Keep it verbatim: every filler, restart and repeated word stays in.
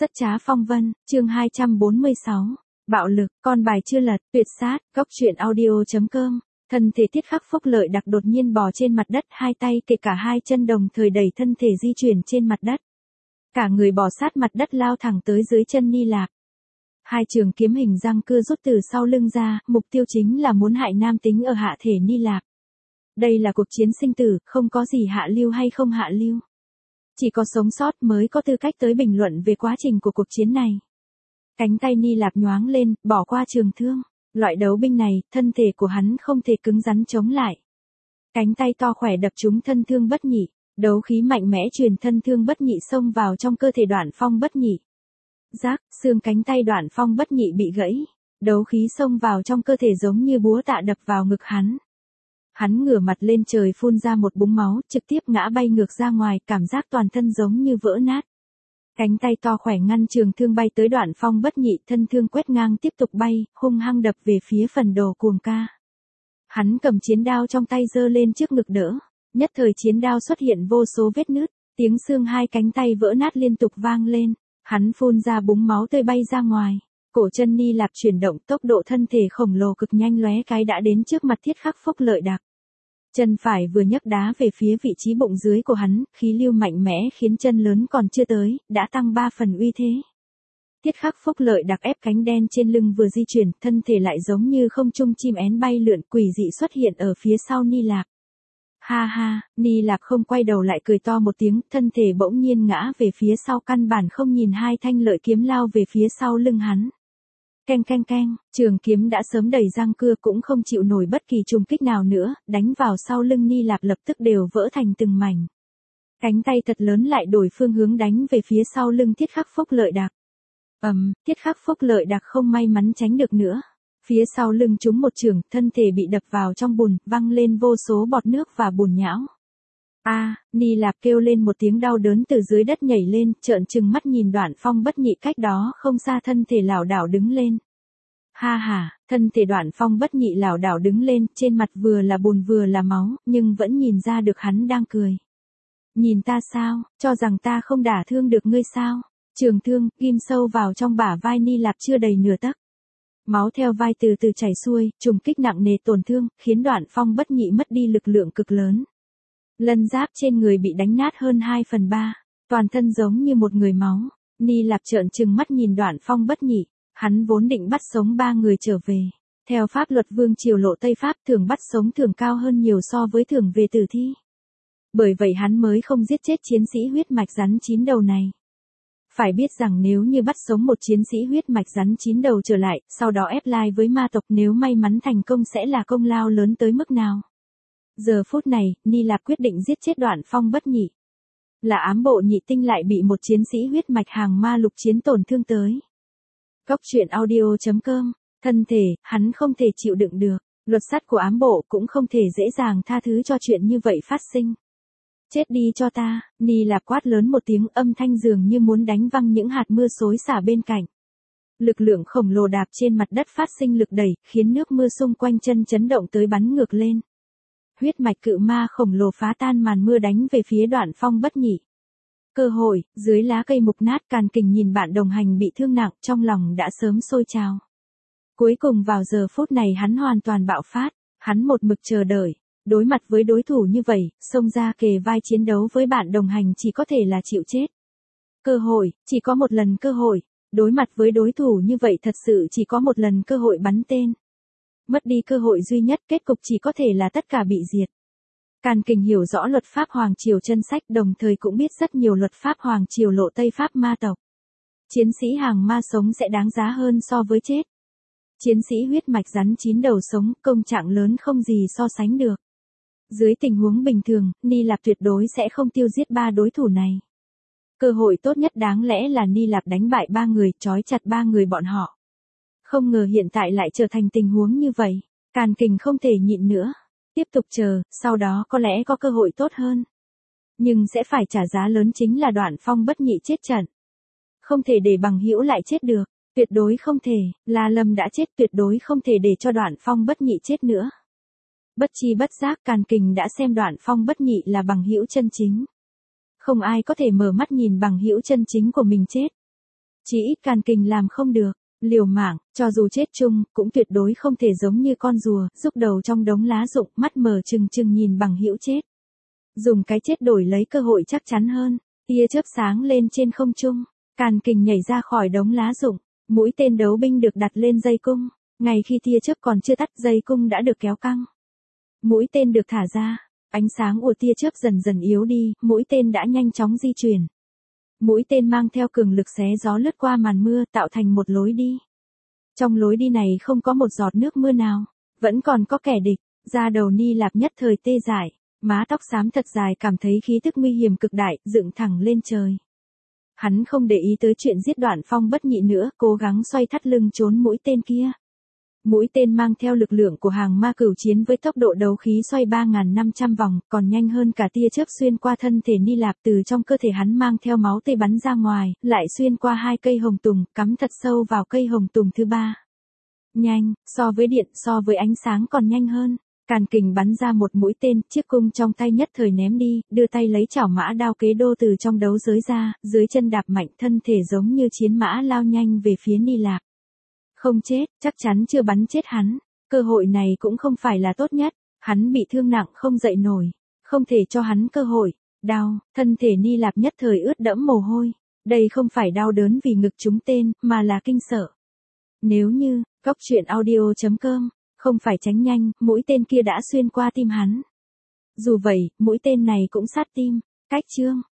Rất trá phong vân, chương hai trăm bốn mươi sáu. Bạo lực, con bài chưa lật, tuyệt sát, góc truyện audio chấm com. Thân thể Tiết Khắc Phúc Lợi Đặc đột nhiên bò trên mặt đất, hai tay kề cả hai chân đồng thời đẩy thân thể di chuyển trên mặt đất. Cả người bò sát mặt đất lao thẳng tới dưới chân Ni Lạc. Hai trường kiếm hình răng cưa rút từ sau lưng ra, mục tiêu chính là muốn hại nam tính ở hạ thể Ni Lạc. Đây là cuộc chiến sinh tử, không có gì hạ lưu hay không hạ lưu. Chỉ có sống sót mới có tư cách tới bình luận về quá trình của cuộc chiến này. Cánh tay Ni Lạc nhoáng lên, bỏ qua trường thương. Loại đấu binh này, thân thể của hắn không thể cứng rắn chống lại. Cánh tay to khỏe đập trúng thân thương Bất Nhị, đấu khí mạnh mẽ truyền thân thương Bất Nhị xông vào trong cơ thể Đoạn Phong Bất Nhị. Rác, xương cánh tay Đoạn Phong Bất Nhị bị gãy, đấu khí xông vào trong cơ thể giống như búa tạ đập vào ngực hắn. Hắn ngửa mặt lên trời phun ra một búng máu, trực tiếp ngã bay ngược ra ngoài, cảm giác toàn thân giống như vỡ nát. Cánh tay to khỏe ngăn trường thương bay tới Đoạn Phong Bất Nhị, thân thương quét ngang tiếp tục bay, hung hăng đập về phía phần đồ cuồng ca. Hắn cầm chiến đao trong tay giơ lên trước ngực đỡ, nhất thời chiến đao xuất hiện vô số vết nứt, tiếng xương hai cánh tay vỡ nát liên tục vang lên, hắn phun ra búng máu tươi bay ra ngoài. Cổ chân Ni Lạc chuyển động, tốc độ thân thể khổng lồ cực nhanh lóe cái đã đến trước mặt Thiết Khắc Phúc Lợi Đặc. Chân phải vừa nhấc đá về phía vị trí bụng dưới của hắn, khí lưu mạnh mẽ khiến chân lớn còn chưa tới, đã tăng ba phần uy thế. Thiết Khắc Phúc Lợi Đặc ép cánh đen trên lưng vừa di chuyển, thân thể lại giống như không trung chim én bay lượn, quỷ dị xuất hiện ở phía sau Ni Lạc. Ha ha, Ni Lạc không quay đầu lại cười to một tiếng, thân thể bỗng nhiên ngã về phía sau, căn bản không nhìn hai thanh lợi kiếm lao về phía sau lưng hắn. Keng keng keng, trường kiếm đã sớm đầy răng cưa cũng không chịu nổi bất kỳ trùng kích nào nữa, đánh vào sau lưng Ni Lạc lập tức đều vỡ thành từng mảnh. Cánh tay thật lớn lại đổi phương hướng đánh về phía sau lưng Thiết Khắc Phúc Lợi Đặc. Ầm, um, Thiết Khắc Phúc Lợi Đặc không may mắn tránh được nữa. Phía sau lưng trúng một chưởng, thân thể bị đập vào trong bùn, văng lên vô số bọt nước và bùn nhão. A, à, Ni Lạc kêu lên một tiếng đau đớn từ dưới đất nhảy lên, trợn trừng mắt nhìn Đoạn Phong Bất Nhị cách đó không xa, thân thể lảo đảo đứng lên. Ha ha, thân thể Đoạn Phong Bất Nhị lảo đảo đứng lên, trên mặt vừa là bùn vừa là máu, nhưng vẫn nhìn ra được hắn đang cười. Nhìn ta sao, cho rằng ta không đả thương được ngươi sao? Trường thương, ghim sâu vào trong bả vai Ni Lạc chưa đầy nửa tấc. Máu theo vai từ từ chảy xuôi, trùng kích nặng nề tổn thương, khiến Đoạn Phong Bất Nhị mất đi lực lượng cực lớn. Lân giáp trên người bị đánh nát hơn hai phần ba, toàn thân giống như một người máu. Ni Lạc trợn trừng mắt nhìn Đoạn Phong Bất Nhị, hắn vốn định bắt sống ba người trở về. Theo pháp luật vương triều Lộ Tây Pháp, thưởng bắt sống thưởng cao hơn nhiều so với thưởng về tử thi. Bởi vậy hắn mới không giết chết chiến sĩ huyết mạch rắn chín đầu này. Phải biết rằng nếu như bắt sống một chiến sĩ huyết mạch rắn chín đầu trở lại, sau đó ép lai với ma tộc, nếu may mắn thành công sẽ là công lao lớn tới mức nào. Giờ phút này, Ni Lạc quyết định giết chết Đoạn Phong Bất Nhị. Là ám bộ nhị tinh lại bị một chiến sĩ huyết mạch hàng ma lục chiến tổn thương tới. Góc truyện audio chấm com, thân thể, hắn không thể chịu đựng được, luật sắt của ám bộ cũng không thể dễ dàng tha thứ cho chuyện như vậy phát sinh. Chết đi cho ta, Ni Lạc quát lớn một tiếng, âm thanh dường như muốn đánh văng những hạt mưa xối xả bên cạnh. Lực lượng khổng lồ đạp trên mặt đất phát sinh lực đẩy, khiến nước mưa xung quanh chân chấn động tới bắn ngược lên. Huyết mạch cự ma khổng lồ phá tan màn mưa đánh về phía Đoạn Phong Bất Nhị. Cơ hội, dưới lá cây mục nát, Càn Kình nhìn bạn đồng hành bị thương nặng, trong lòng đã sớm sôi trào. Cuối cùng vào giờ phút này hắn hoàn toàn bạo phát, hắn một mực chờ đợi, đối mặt với đối thủ như vậy, xông ra kề vai chiến đấu với bạn đồng hành chỉ có thể là chịu chết. Cơ hội, chỉ có một lần cơ hội, đối mặt với đối thủ như vậy thật sự chỉ có một lần cơ hội bắn tên. Mất đi cơ hội duy nhất, kết cục chỉ có thể là tất cả bị diệt. Càn Kình hiểu rõ luật pháp Hoàng Triều chân sách, đồng thời cũng biết rất nhiều luật pháp Hoàng Triều Lộ Tây Pháp ma tộc. Chiến sĩ hàng ma sống sẽ đáng giá hơn so với chết. Chiến sĩ huyết mạch rắn chín đầu sống, công trạng lớn không gì so sánh được. Dưới tình huống bình thường, Ni Lạc tuyệt đối sẽ không tiêu diệt ba đối thủ này. Cơ hội tốt nhất đáng lẽ là Ni Lạc đánh bại ba người, trói chặt ba người bọn họ. Không ngờ hiện tại lại trở thành tình huống như vậy. Càn Kình không thể nhịn nữa. Tiếp tục chờ, sau đó có lẽ có cơ hội tốt hơn. Nhưng sẽ phải trả giá lớn, chính là Đoạn Phong Bất Nhị chết trận. Không thể để bằng hữu lại chết được. Tuyệt đối không thể, La Lâm đã chết, tuyệt đối không thể để cho Đoạn Phong Bất Nhị chết nữa. Bất chi bất giác, Càn Kình đã xem Đoạn Phong Bất Nhị là bằng hữu chân chính. Không ai có thể mở mắt nhìn bằng hữu chân chính của mình chết. Chỉ ít Càn Kình làm không được, liều mạng, cho dù chết chung, cũng tuyệt đối không thể giống như con rùa, rúc đầu trong đống lá rụng, mắt mở trừng trừng nhìn bằng hữu chết. Dùng cái chết đổi lấy cơ hội chắc chắn hơn, tia chớp sáng lên trên không trung, Càn Kình nhảy ra khỏi đống lá rụng, mũi tên đấu binh được đặt lên dây cung, ngay khi tia chớp còn chưa tắt dây cung đã được kéo căng. Mũi tên được thả ra, ánh sáng của tia chớp dần dần yếu đi, mũi tên đã nhanh chóng di chuyển. Mũi tên mang theo cường lực xé gió lướt qua màn mưa tạo thành một lối đi. Trong lối đi này không có một giọt nước mưa nào, vẫn còn có kẻ địch, da đầu Ni Lạp nhất thời tê dại, má tóc xám thật dài cảm thấy khí tức nguy hiểm cực đại, dựng thẳng lên trời. Hắn không để ý tới chuyện giết Đoạn Phong bất nhị nữa, cố gắng xoay thắt lưng trốn mũi tên kia. Mũi tên mang theo lực lượng của hàng ma cửu chiến với tốc độ đấu khí xoay ba nghìn năm trăm vòng, còn nhanh hơn cả tia chớp xuyên qua thân thể Ni Lạp, từ trong cơ thể hắn mang theo máu tươi bắn ra ngoài, lại xuyên qua hai cây hồng tùng, cắm thật sâu vào cây hồng tùng thứ ba. Nhanh, so với điện, so với ánh sáng còn nhanh hơn. Càn Kình bắn ra một mũi tên, chiếc cung trong tay nhất thời ném đi, đưa tay lấy chảo mã đao kế đô từ trong đấu giới ra, dưới chân đạp mạnh, thân thể giống như chiến mã lao nhanh về phía Ni Lạp. Không chết, chắc chắn chưa bắn chết hắn, cơ hội này cũng không phải là tốt nhất, hắn bị thương nặng không dậy nổi, không thể cho hắn cơ hội. Đau, thân thể Ni Lạp nhất thời ướt đẫm mồ hôi, đây không phải đau đớn vì ngực trúng tên, mà là kinh sợ. Nếu như, góc truyện audio chấm com không phải tránh nhanh, mũi tên kia đã xuyên qua tim hắn. Dù vậy, mũi tên này cũng sát tim. Cách chương